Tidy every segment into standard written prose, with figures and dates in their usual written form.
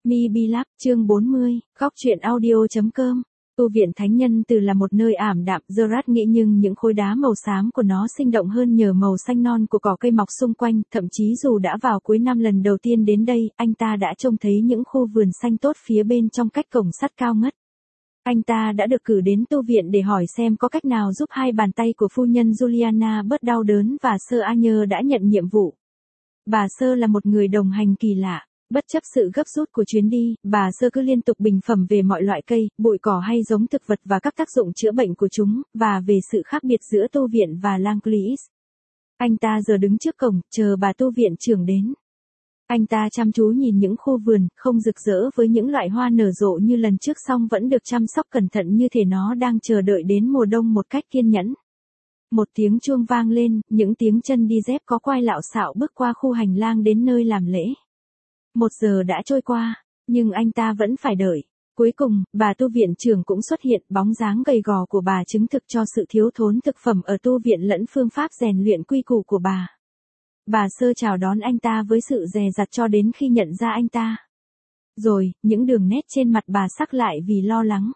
Mi Bi Lab, chương 40, góc truyện audio.com. Tu viện Thánh Nhân Từ là một nơi ảm đạm, Gerard nghĩ, nhưng những khối đá màu xám của nó sinh động hơn nhờ màu xanh non của cỏ cây mọc xung quanh, thậm chí dù đã vào cuối năm lần đầu tiên đến đây, anh ta đã trông thấy những khu vườn xanh tốt phía bên trong cách cổng sắt cao ngất. Anh ta đã được cử đến tu viện để hỏi xem có cách nào giúp hai bàn tay của phu nhân Juliana bớt đau đớn, và Sir Arthur đã nhận nhiệm vụ. Bà Sir là một người đồng hành kỳ lạ. Bất chấp sự gấp rút của chuyến đi, bà Sir cứ liên tục bình phẩm về mọi loại cây, bụi cỏ hay giống thực vật và các tác dụng chữa bệnh của chúng, và về sự khác biệt giữa tu viện và Langleys. Anh ta giờ đứng trước cổng, chờ bà tu viện trưởng đến. Anh ta chăm chú nhìn những khu vườn, không rực rỡ với những loại hoa nở rộ như lần trước, song vẫn được chăm sóc cẩn thận như thể nó đang chờ đợi đến mùa đông một cách kiên nhẫn. Một tiếng chuông vang lên, những tiếng chân đi dép có quai lạo xạo bước qua khu hành lang đến nơi làm lễ. 1 giờ đã trôi qua, nhưng anh ta vẫn phải đợi. Cuối cùng, bà tu viện trưởng cũng xuất hiện, bóng dáng gầy gò của bà chứng thực cho sự thiếu thốn thực phẩm ở tu viện lẫn phương pháp rèn luyện quy củ của bà. Bà Sir chào đón anh ta với sự dè dặt cho đến khi nhận ra anh ta. Rồi, những đường nét trên mặt bà sắc lại vì lo lắng.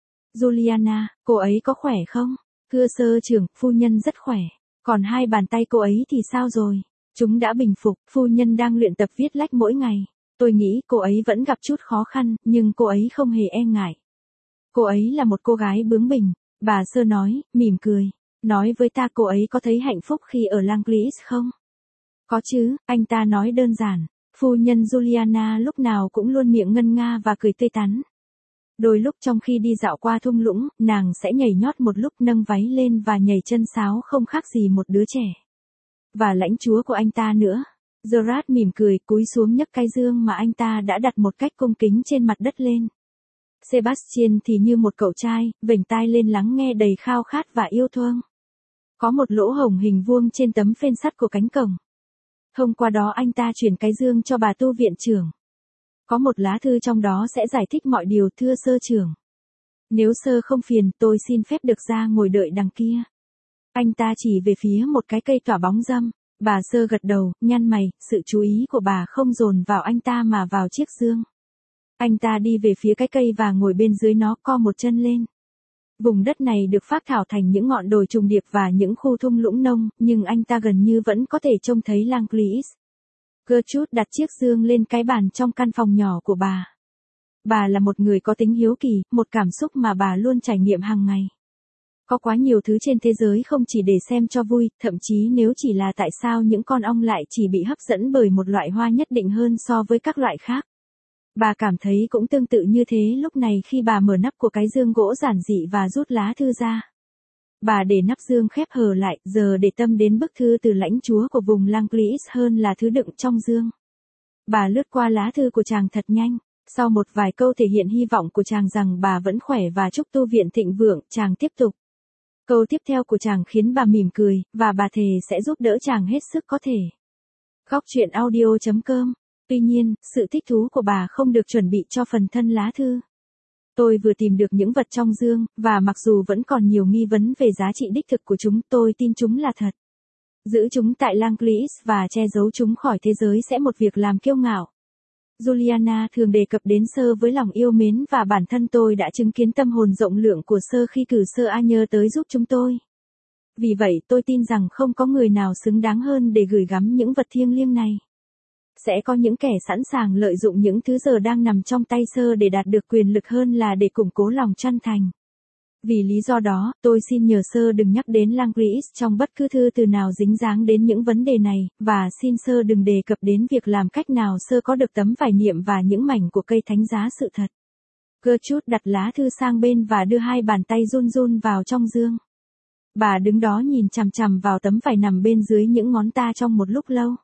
Juliana, cô ấy có khỏe không? Thưa Sir trưởng, phu nhân rất khỏe. Còn hai bàn tay cô ấy thì sao rồi? Chúng đã bình phục, phu nhân đang luyện tập viết lách mỗi ngày. Tôi nghĩ cô ấy vẫn gặp chút khó khăn, nhưng cô ấy không hề e ngại. Cô ấy là một cô gái bướng bỉnh, bà Sir nói, mỉm cười. Nói với ta cô ấy có thấy hạnh phúc khi ở Langleys không? Có chứ, anh ta nói đơn giản. Phu nhân Juliana lúc nào cũng luôn miệng ngân nga và cười tươi tắn. Đôi lúc trong khi đi dạo qua thung lũng, nàng sẽ nhảy nhót một lúc, nâng váy lên và nhảy chân sáo không khác gì một đứa trẻ. Và lãnh chúa của anh ta nữa. Gerard mỉm cười, cúi xuống nhấc cái dương mà anh ta đã đặt một cách cung kính trên mặt đất lên. Sebastian thì như một cậu trai, vểnh tai lên lắng nghe đầy khao khát và yêu thương. Có một lỗ hổng hình vuông trên tấm phên sắt của cánh cổng. Thông qua đó anh ta chuyển cái dương cho bà tu viện trưởng. Có một lá thư trong đó sẽ giải thích mọi điều, thưa Sir trưởng. Nếu Sir không phiền, tôi xin phép được ra ngồi đợi đằng kia. Anh ta chỉ về phía một cái cây tỏa bóng râm. Bà Sir gật đầu, nhăn mày, sự chú ý của bà không dồn vào anh ta mà vào chiếc dương. Anh ta đi về phía cái cây và ngồi bên dưới nó, co một chân lên. Vùng đất này được phác thảo thành những ngọn đồi trùng điệp và những khu thung lũng nông, nhưng anh ta gần như vẫn có thể trông thấy Langleys. Gertrude đặt chiếc dương lên cái bàn trong căn phòng nhỏ của bà. Bà là một người có tính hiếu kỳ, một cảm xúc mà bà luôn trải nghiệm hàng ngày. Có quá nhiều thứ trên thế giới không chỉ để xem cho vui, thậm chí nếu chỉ là tại sao những con ong lại chỉ bị hấp dẫn bởi một loại hoa nhất định hơn so với các loại khác. Bà cảm thấy cũng tương tự như thế lúc này khi bà mở nắp của cái dương gỗ giản dị và rút lá thư ra. Bà để nắp dương khép hờ lại, giờ để tâm đến bức thư từ lãnh chúa của vùng Langleys hơn là thứ đựng trong dương. Bà lướt qua lá thư của chàng thật nhanh. Sau một vài câu thể hiện hy vọng của chàng rằng bà vẫn khỏe và chúc tu viện thịnh vượng, chàng tiếp tục. Câu tiếp theo của chàng khiến bà mỉm cười, và bà thề sẽ giúp đỡ chàng hết sức có thể. Góc truyện audio.com. Tuy nhiên, sự thích thú của bà không được chuẩn bị cho phần thân lá thư. Tôi vừa tìm được những vật trong dương, và mặc dù vẫn còn nhiều nghi vấn về giá trị đích thực của chúng, tôi tin chúng là thật. Giữ chúng tại Langleys và che giấu chúng khỏi thế giới sẽ một việc làm kiêu ngạo. Juliana thường đề cập đến Sir với lòng yêu mến, và bản thân tôi đã chứng kiến tâm hồn rộng lượng của Sir khi cử Sir Arthur tới giúp chúng tôi. Vì vậy tôi tin rằng không có người nào xứng đáng hơn để gửi gắm những vật thiêng liêng này. Sẽ có những kẻ sẵn sàng lợi dụng những thứ giờ đang nằm trong tay Sir để đạt được quyền lực hơn là để củng cố lòng chân thành. Vì lý do đó, tôi xin nhờ Sir đừng nhắc đến Langleys trong bất cứ thư từ nào dính dáng đến những vấn đề này, và xin Sir đừng đề cập đến việc làm cách nào Sir có được tấm vải niệm và những mảnh của cây thánh giá sự thật. Gertrude đặt lá thư sang bên và đưa hai bàn tay run run vào trong dương. Bà đứng đó nhìn chằm chằm vào tấm vải nằm bên dưới những ngón ta trong một lúc lâu.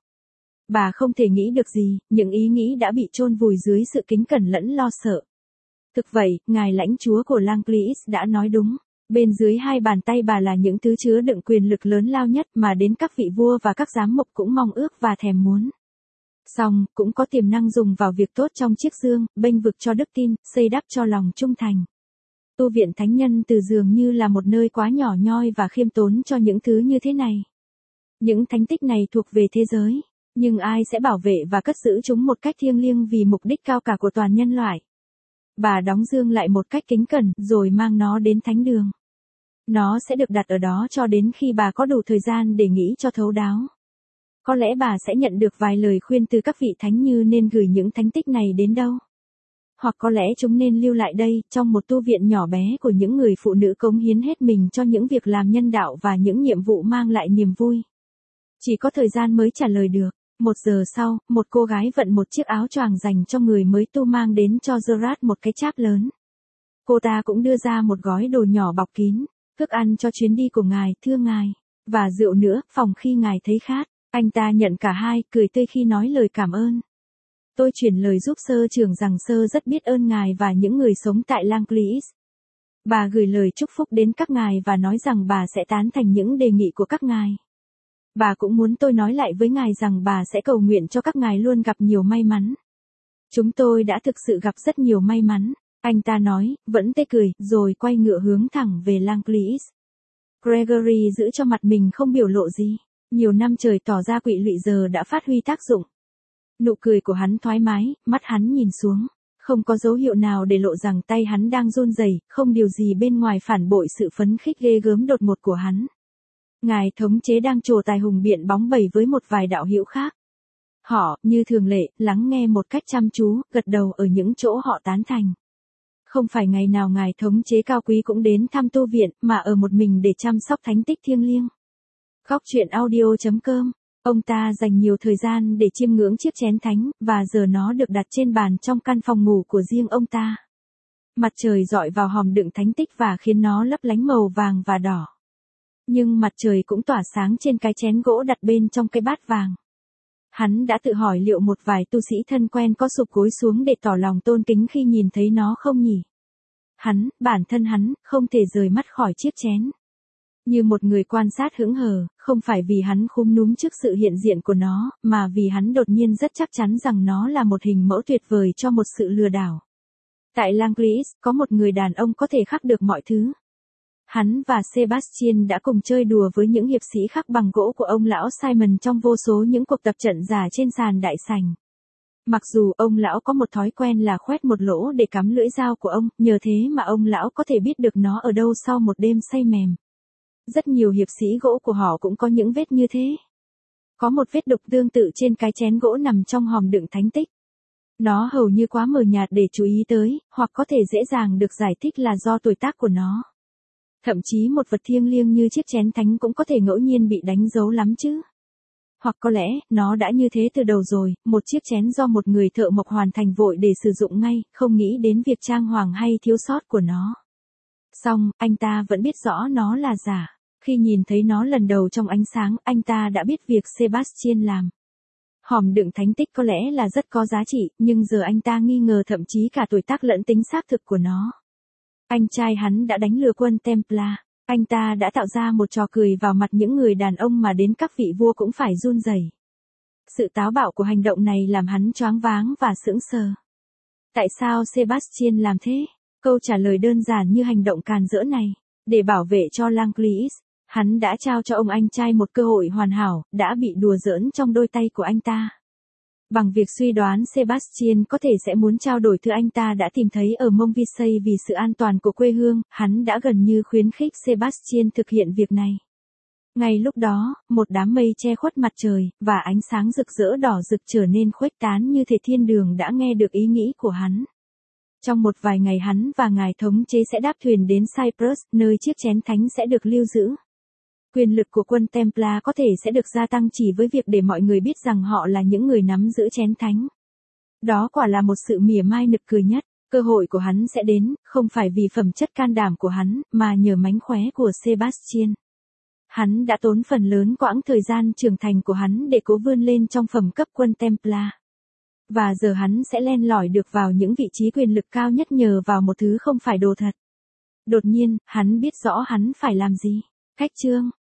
Bà không thể nghĩ được gì, những ý nghĩ đã bị chôn vùi dưới sự kính cẩn lẫn lo sợ. Thực vậy, ngài lãnh chúa của Langleys đã nói đúng. Bên dưới hai bàn tay bà là những thứ chứa đựng quyền lực lớn lao nhất mà đến các vị vua và các giám mục cũng mong ước và thèm muốn. Song, cũng có tiềm năng dùng vào việc tốt trong chiếc dương, bênh vực cho đức tin, xây đắp cho lòng trung thành. Tu viện Thánh Nhân Từ dường như là một nơi quá nhỏ nhoi và khiêm tốn cho những thứ như thế này. Những thánh tích này thuộc về thế giới. Nhưng ai sẽ bảo vệ và cất giữ chúng một cách thiêng liêng vì mục đích cao cả của toàn nhân loại? Bà đóng dương lại một cách kính cẩn rồi mang nó đến thánh đường. Nó sẽ được đặt ở đó cho đến khi bà có đủ thời gian để nghĩ cho thấu đáo. Có lẽ bà sẽ nhận được vài lời khuyên từ các vị thánh như nên gửi những thánh tích này đến đâu. Hoặc có lẽ chúng nên lưu lại đây, trong một tu viện nhỏ bé của những người phụ nữ cống hiến hết mình cho những việc làm nhân đạo và những nhiệm vụ mang lại niềm vui. Chỉ có thời gian mới trả lời được. 1 giờ sau, một cô gái vận một chiếc áo choàng dành cho người mới tu mang đến cho Gerard một cái cháp lớn. Cô ta cũng đưa ra một gói đồ nhỏ bọc kín, thức ăn cho chuyến đi của ngài, thưa ngài, và rượu nữa, phòng khi ngài thấy khát. Anh ta nhận cả hai, cười tươi khi nói lời cảm ơn. Tôi chuyển lời giúp sơ trưởng rằng sơ rất biết ơn ngài và những người sống tại Langleys. Bà gửi lời chúc phúc đến các ngài và nói rằng bà sẽ tán thành những đề nghị của các ngài. Bà cũng muốn tôi nói lại với ngài rằng bà sẽ cầu nguyện cho các ngài luôn gặp nhiều may mắn. Chúng tôi đã thực sự gặp rất nhiều may mắn, anh ta nói, vẫn tê cười, rồi quay ngựa hướng thẳng về Langleys. Gregory giữ cho mặt mình không biểu lộ gì. Nhiều năm trời tỏ ra quỵ lụy giờ đã phát huy tác dụng. Nụ cười của hắn thoải mái, mắt hắn nhìn xuống. Không có dấu hiệu nào để lộ rằng tay hắn đang run rẩy, không điều gì bên ngoài phản bội sự phấn khích ghê gớm đột ngột của hắn. Ngài thống chế đang trồ tài hùng biện bóng bẩy với một vài đạo hữu khác. Họ, như thường lệ, lắng nghe một cách chăm chú, gật đầu ở những chỗ họ tán thành. Không phải ngày nào ngài thống chế cao quý cũng đến thăm tu viện, mà ở một mình để chăm sóc thánh tích thiêng liêng. Góc truyện audio.com. Ông ta dành nhiều thời gian để chiêm ngưỡng chiếc chén thánh, và giờ nó được đặt trên bàn trong căn phòng ngủ của riêng ông ta. Mặt trời rọi vào hòm đựng thánh tích và khiến nó lấp lánh màu vàng và đỏ. Nhưng mặt trời cũng tỏa sáng trên cái chén gỗ đặt bên trong cái bát vàng. Hắn đã tự hỏi liệu một vài tu sĩ thân quen có sụp gối xuống để tỏ lòng tôn kính khi nhìn thấy nó không nhỉ? Bản thân hắn, không thể rời mắt khỏi chiếc chén. Như một người quan sát hững hờ, không phải vì hắn khúm núm trước sự hiện diện của nó, mà vì hắn đột nhiên rất chắc chắn rằng nó là một hình mẫu tuyệt vời cho một sự lừa đảo. Tại Langleys, có một người đàn ông có thể khắc được mọi thứ. Hắn và Sebastian đã cùng chơi đùa với những hiệp sĩ khắc bằng gỗ của ông lão Simon trong vô số những cuộc tập trận giả trên sàn đại sảnh. Mặc dù ông lão có một thói quen là khoét một lỗ để cắm lưỡi dao của ông, nhờ thế mà ông lão có thể biết được nó ở đâu sau một đêm say mềm. Rất nhiều hiệp sĩ gỗ của họ cũng có những vết như thế. Có một vết đục tương tự trên cái chén gỗ nằm trong hòm đựng thánh tích. Nó hầu như quá mờ nhạt để chú ý tới, hoặc có thể dễ dàng được giải thích là do tuổi tác của nó. Thậm chí một vật thiêng liêng như chiếc chén thánh cũng có thể ngẫu nhiên bị đánh dấu lắm chứ. Hoặc có lẽ, nó đã như thế từ đầu rồi, một chiếc chén do một người thợ mộc hoàn thành vội để sử dụng ngay, không nghĩ đến việc trang hoàng hay thiếu sót của nó. Song, anh ta vẫn biết rõ nó là giả. Khi nhìn thấy nó lần đầu trong ánh sáng, anh ta đã biết việc Sebastian làm. Hòm đựng thánh tích có lẽ là rất có giá trị, nhưng giờ anh ta nghi ngờ thậm chí cả tuổi tác lẫn tính xác thực của nó. Anh trai hắn đã đánh lừa quân Templar. Anh ta đã tạo ra một trò cười vào mặt những người đàn ông mà đến các vị vua cũng phải run rẩy. Sự táo bạo của hành động này làm hắn choáng váng và sững sờ. Tại sao Sebastian làm thế? Câu trả lời đơn giản như hành động càn rỡ này. Để bảo vệ cho Langleys, hắn đã trao cho ông anh trai một cơ hội hoàn hảo, đã bị đùa giỡn trong đôi tay của anh ta. Bằng việc suy đoán Sebastian có thể sẽ muốn trao đổi thứ anh ta đã tìm thấy ở Montvisey vì sự an toàn của quê hương, hắn đã gần như khuyến khích Sebastian thực hiện việc này. Ngay lúc đó, một đám mây che khuất mặt trời, và ánh sáng rực rỡ đỏ rực trở nên khuếch tán như thể thiên đường đã nghe được ý nghĩ của hắn. Trong một vài ngày hắn và ngài thống chế sẽ đáp thuyền đến Cyprus, nơi chiếc chén thánh sẽ được lưu giữ. Quyền lực của quân Templar có thể sẽ được gia tăng chỉ với việc để mọi người biết rằng họ là những người nắm giữ chén thánh. Đó quả là một sự mỉa mai nực cười nhất. Cơ hội của hắn sẽ đến, không phải vì phẩm chất can đảm của hắn, mà nhờ mánh khóe của Sebastian. Hắn đã tốn phần lớn quãng thời gian trưởng thành của hắn để cố vươn lên trong phẩm cấp quân Templar. Và giờ hắn sẽ len lỏi được vào những vị trí quyền lực cao nhất nhờ vào một thứ không phải đồ thật. Đột nhiên, hắn biết rõ hắn phải làm gì. Cách chương